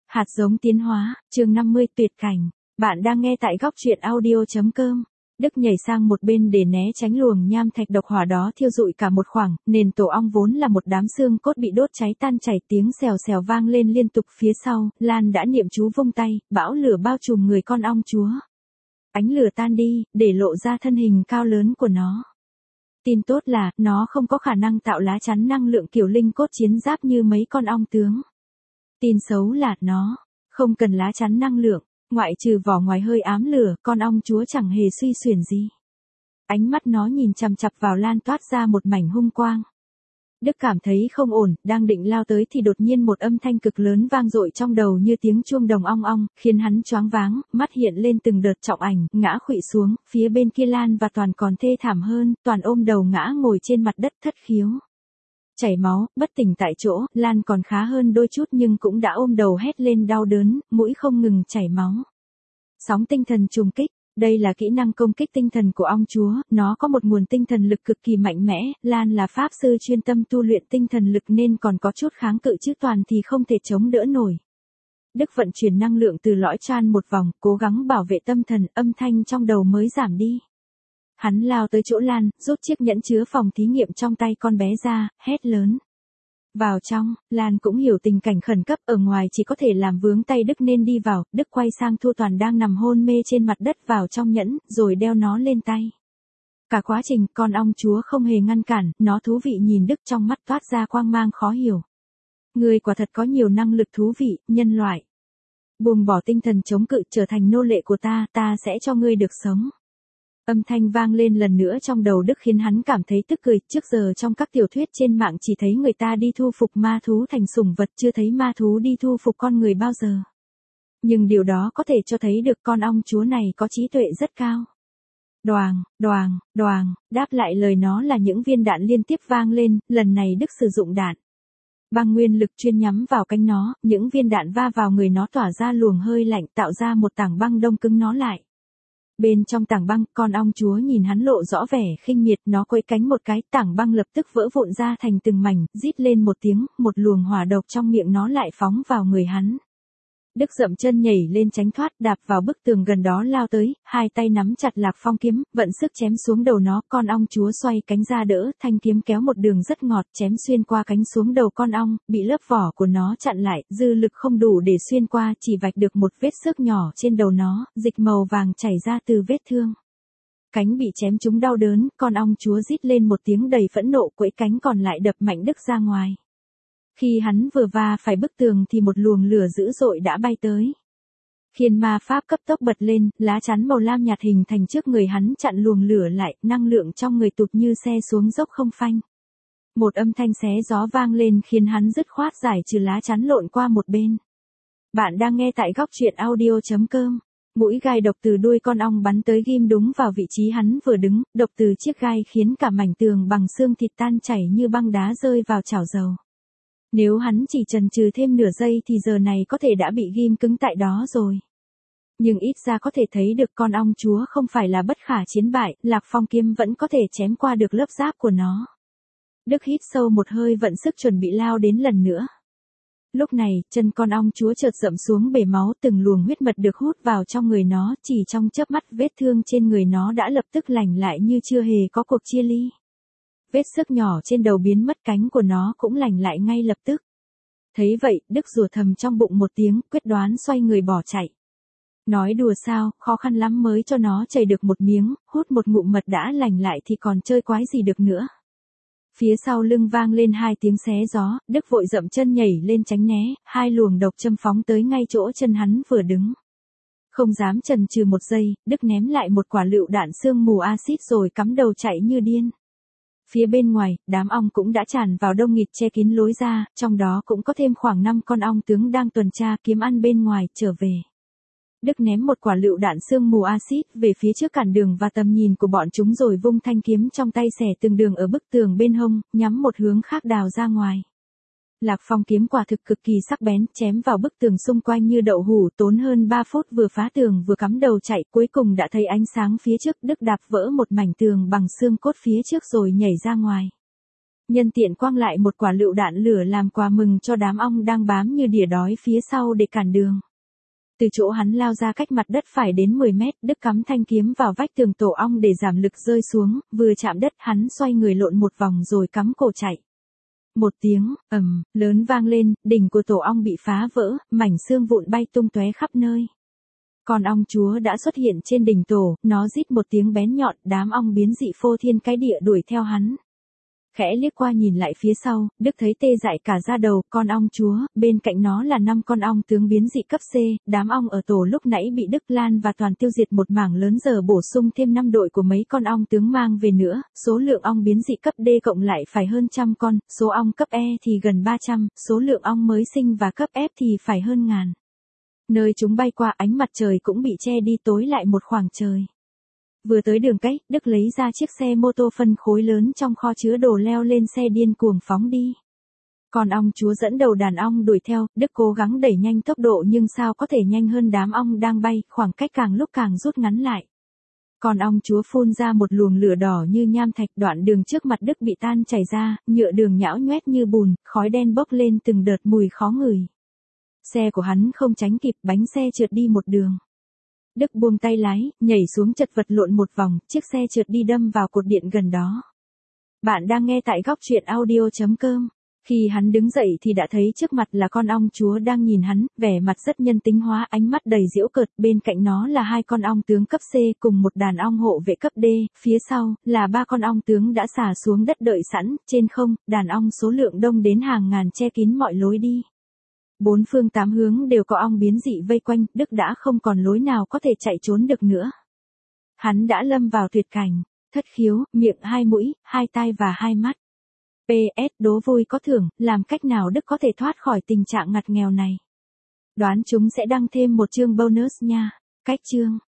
Hạt giống tiến hóa, chương 50 tuyệt cảnh. Bạn đang nghe tại góc truyện audio.com. Đức nhảy sang một bên để né tránh luồng nham thạch độc hỏa đó thiêu rụi cả một khoảng, nền tổ ong vốn là một đám xương cốt bị đốt cháy tan chảy, tiếng xèo xèo vang lên liên tục phía sau. Lan đã niệm chú vung tay, bão lửa bao trùm người con ong chúa. Ánh lửa tan đi, để lộ ra thân hình cao lớn của nó. Tin tốt là, nó không có khả năng tạo lá chắn năng lượng kiểu linh cốt chiến giáp như mấy con ong tướng. Tin xấu là, nó không cần lá chắn năng lượng, ngoại trừ vỏ ngoài hơi ám lửa, con ong chúa chẳng hề suy xuyển gì. Ánh mắt nó nhìn chằm chằm vào Lan toát ra một mảnh hung quang. Đức cảm thấy không ổn, đang định lao tới thì đột nhiên một âm thanh cực lớn vang dội trong đầu như tiếng chuông đồng ong ong, khiến hắn choáng váng, mắt hiện lên từng đợt trọng ảnh, ngã khuỵu xuống, phía bên kia Lan và Toàn còn thê thảm hơn, Toàn ôm đầu ngã ngồi trên mặt đất thất khiếu. Chảy máu, bất tỉnh tại chỗ, Lan còn khá hơn đôi chút nhưng cũng đã ôm đầu hét lên đau đớn, mũi không ngừng chảy máu. Sóng tinh thần trùng kích. Đây là kỹ năng công kích tinh thần của ong chúa, nó có một nguồn tinh thần lực cực kỳ mạnh mẽ, Lan là pháp sư chuyên tâm tu luyện tinh thần lực nên còn có chút kháng cự chứ Toàn thì không thể chống đỡ nổi. Đức vận chuyển năng lượng từ lõi Chan một vòng, cố gắng bảo vệ tâm thần, âm thanh trong đầu mới giảm đi. Hắn lao tới chỗ Lan, rút chiếc nhẫn chứa phòng thí nghiệm trong tay con bé ra, hét lớn. Vào trong, Lan cũng hiểu tình cảnh khẩn cấp, ở ngoài chỉ có thể làm vướng tay Đức nên đi vào, Đức quay sang Thu Toàn đang nằm hôn mê trên mặt đất vào trong nhẫn, rồi đeo nó lên tay. Cả quá trình, con ong chúa không hề ngăn cản, nó thú vị nhìn Đức trong mắt toát ra quang mang khó hiểu. Người quả thật có nhiều năng lực thú vị, nhân loại. Buông bỏ tinh thần chống cự trở thành nô lệ của ta, ta sẽ cho ngươi được sống. Âm thanh vang lên lần nữa trong đầu Đức khiến hắn cảm thấy tức cười, trước giờ trong các tiểu thuyết trên mạng chỉ thấy người ta đi thu phục ma thú thành sủng vật, chưa thấy ma thú đi thu phục con người bao giờ. Nhưng điều đó có thể cho thấy được con ong chúa này có trí tuệ rất cao. Đoàng, đoàng, đoàng, đáp lại lời nó là những viên đạn liên tiếp vang lên, lần này Đức sử dụng đạn băng nguyên lực chuyên nhắm vào cánh nó, những viên đạn va vào người nó tỏa ra luồng hơi lạnh tạo ra một tảng băng đông cứng nó lại. Bên trong tảng băng, con ong chúa nhìn hắn lộ rõ vẻ khinh miệt, nó quẫy cánh một cái, tảng băng lập tức vỡ vụn ra thành từng mảnh, rít lên một tiếng, một luồng hỏa độc trong miệng nó lại phóng vào người hắn. Đức dậm chân nhảy lên tránh thoát, đạp vào bức tường gần đó lao tới, hai tay nắm chặt Lạc Phong kiếm, vận sức chém xuống đầu nó, con ong chúa xoay cánh ra đỡ, thanh kiếm kéo một đường rất ngọt, chém xuyên qua cánh xuống đầu con ong, bị lớp vỏ của nó chặn lại, dư lực không đủ để xuyên qua, chỉ vạch được một vết xước nhỏ trên đầu nó, dịch màu vàng chảy ra từ vết thương. Cánh bị chém trúng đau đớn, con ong chúa rít lên một tiếng đầy phẫn nộ, quẫy cánh còn lại đập mạnh Đức ra ngoài. Khi hắn vừa va phải bức tường thì một luồng lửa dữ dội đã bay tới. Khiên ma pháp cấp tốc bật lên, lá chắn màu lam nhạt hình thành trước người hắn chặn luồng lửa lại, năng lượng trong người tụt như xe xuống dốc không phanh. Một âm thanh xé gió vang lên khiến hắn dứt khoát giải trừ lá chắn lộn qua một bên. Bạn đang nghe tại góc truyện audio.com. Mũi gai độc từ đuôi con ong bắn tới ghim đúng vào vị trí hắn vừa đứng, độc từ chiếc gai khiến cả mảnh tường bằng xương thịt tan chảy như băng đá rơi vào chảo dầu. Nếu hắn chỉ chần chừ thêm nửa giây thì giờ này có thể đã bị ghim cứng tại đó rồi. Nhưng ít ra có thể thấy được con ong chúa không phải là bất khả chiến bại, Lạc Phong kiếm vẫn có thể chém qua được lớp giáp của nó. Đức hít sâu một hơi vận sức chuẩn bị lao đến lần nữa. Lúc này, chân con ong chúa chợt dậm xuống bể máu, từng luồng huyết mật được hút vào trong người nó, chỉ trong chớp mắt vết thương trên người nó đã lập tức lành lại như chưa hề có cuộc chia ly. Vết xước nhỏ trên đầu biến mất, cánh của nó cũng lành lại ngay lập tức. Thấy vậy, Đức rủa thầm trong bụng một tiếng, quyết đoán xoay người bỏ chạy. Nói đùa sao, khó khăn lắm mới cho nó chảy được một miếng, hút một ngụm mật đã lành lại thì còn chơi quái gì được nữa. Phía sau lưng vang lên hai tiếng xé gió, Đức vội dậm chân nhảy lên tránh né, hai luồng độc châm phóng tới ngay chỗ chân hắn vừa đứng. Không dám chần chừ một giây, Đức ném lại một quả lựu đạn sương mù axit rồi cắm đầu chạy như điên. Phía bên ngoài, đám ong cũng đã tràn vào đông nghịt che kín lối ra, trong đó cũng có thêm khoảng 5 con ong tướng đang tuần tra kiếm ăn bên ngoài, trở về. Đức ném một quả lựu đạn sương mù axit về phía trước cản đường và tầm nhìn của bọn chúng rồi vung thanh kiếm trong tay xẻ từng đường ở bức tường bên hông, nhắm một hướng khác đào ra ngoài. Lạc Phong kiếm quả thực cực kỳ sắc bén, chém vào bức tường xung quanh như đậu hũ, tốn hơn 3 phút vừa phá tường vừa cắm đầu chạy, cuối cùng đã thấy ánh sáng phía trước, Đức đạp vỡ một mảnh tường bằng xương cốt phía trước rồi nhảy ra ngoài. Nhân tiện quăng lại một quả lựu đạn lửa làm quà mừng cho đám ong đang bám như đỉa đói phía sau để cản đường. Từ chỗ hắn lao ra cách mặt đất phải đến 10 mét, Đức cắm thanh kiếm vào vách tường tổ ong để giảm lực rơi xuống, vừa chạm đất hắn xoay người lộn một vòng rồi cắm cổ chạy. Một tiếng, lớn vang lên, đỉnh của tổ ong bị phá vỡ, mảnh xương vụn bay tung tóe khắp nơi. Con ong chúa đã xuất hiện trên đỉnh tổ, nó rít một tiếng bén nhọn, đám ong biến dị phô thiên cái địa đuổi theo hắn. Khẽ liếc qua nhìn lại phía sau, Đức thấy tê dại cả da đầu, con ong chúa, bên cạnh nó là 5 con ong tướng biến dị cấp C, đám ong ở tổ lúc nãy bị Đức Lan và Toàn tiêu diệt một mảng lớn, giờ bổ sung thêm 5 đội của mấy con ong tướng mang về nữa, số lượng ong biến dị cấp D cộng lại phải hơn 100 con, số ong cấp E thì gần 300, số lượng ong mới sinh và cấp F thì phải hơn ngàn. Nơi chúng bay qua ánh mặt trời cũng bị che đi tối lại một khoảng trời. Vừa tới đường cách, Đức lấy ra chiếc xe mô tô phân khối lớn trong kho chứa đồ leo lên xe điên cuồng phóng đi. Con ong chúa dẫn đầu đàn ong đuổi theo, Đức cố gắng đẩy nhanh tốc độ nhưng sao có thể nhanh hơn đám ong đang bay, khoảng cách càng lúc càng rút ngắn lại. Con ong chúa phun ra một luồng lửa đỏ như nham thạch, đoạn đường trước mặt Đức bị tan chảy ra, nhựa đường nhão nhoét như bùn, khói đen bốc lên từng đợt mùi khó ngửi. Xe của hắn không tránh kịp, bánh xe trượt đi một đường. Đức buông tay lái, nhảy xuống chật vật lộn một vòng, chiếc xe trượt đi đâm vào cột điện gần đó. Bạn đang nghe tại góc truyện audio.com. Khi hắn đứng dậy thì đã thấy trước mặt là con ong chúa đang nhìn hắn, vẻ mặt rất nhân tính hóa, ánh mắt đầy giễu cợt, bên cạnh nó là 2 con ong tướng cấp C cùng một đàn ong hộ vệ cấp D, phía sau là 3 con ong tướng đã xả xuống đất đợi sẵn, trên không, đàn ong số lượng đông đến hàng ngàn che kín mọi lối đi. 4 phương 8 hướng đều có ong biến dị vây quanh, Đức đã không còn lối nào có thể chạy trốn được nữa. Hắn đã lâm vào tuyệt cảnh, thất khiếu, miệng 2 mũi, 2 tai và 2 mắt. PS, đố vui có thưởng, làm cách nào Đức có thể thoát khỏi tình trạng ngặt nghèo này? Đoán chúng sẽ đăng thêm một chương bonus nha. Cách chương